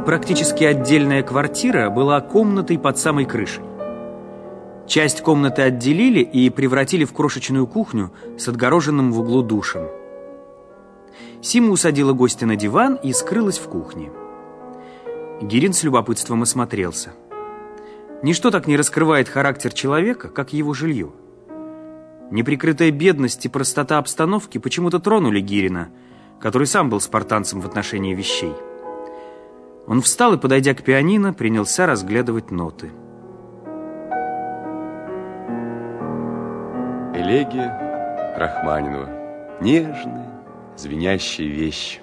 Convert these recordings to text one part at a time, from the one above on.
практически отдельная квартира была комнатой под самой крышей. Часть комнаты отделили и превратили в крошечную кухню с отгороженным в углу душем. Сима усадила гостя на диван и скрылась в кухне. Гирин с любопытством осмотрелся. Ничто так не раскрывает характер человека, как его жилье. Неприкрытая бедность и простота обстановки почему-то тронули Гирина, который сам был спартанцем в отношении вещей. Он встал и, подойдя к пианино, принялся разглядывать ноты. Элегия Рахманинова. Нежная, звенящая вещь.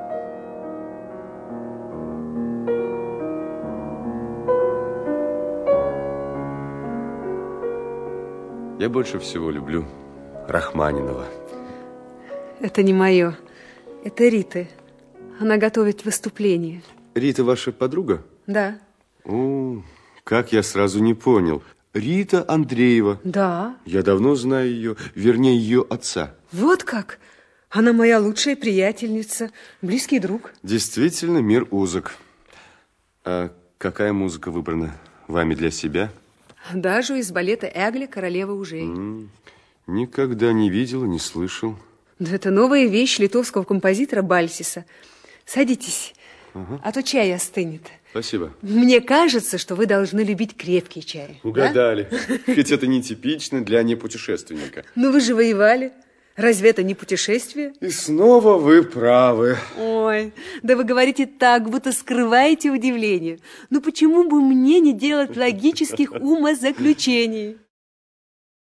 Я больше всего люблю Рахманинова. Это не мое. Это Риты. Она готовит выступление. Рита ваша подруга? Да. О, как я сразу не понял. Рита Андреева. Да. Я давно знаю ее, вернее, ее отца. Вот как? Она моя лучшая приятельница, близкий друг. Действительно, мир узок. А какая музыка выбрана вами для себя? Дажу из балета Эгля «Королева ужей». Никогда не видел, не слышал. Да это новая вещь литовского композитора Бальсиса. Садитесь, а то чай остынет. Спасибо. Мне кажется, что вы должны любить крепкий чай. Угадали. Да? Хоть это нетипично для непутешественника. Ну вы же воевали. Разве это не путешествие? И снова вы правы. Ой, да вы говорите так, будто скрываете удивление. Ну почему бы мне не делать логических умозаключений?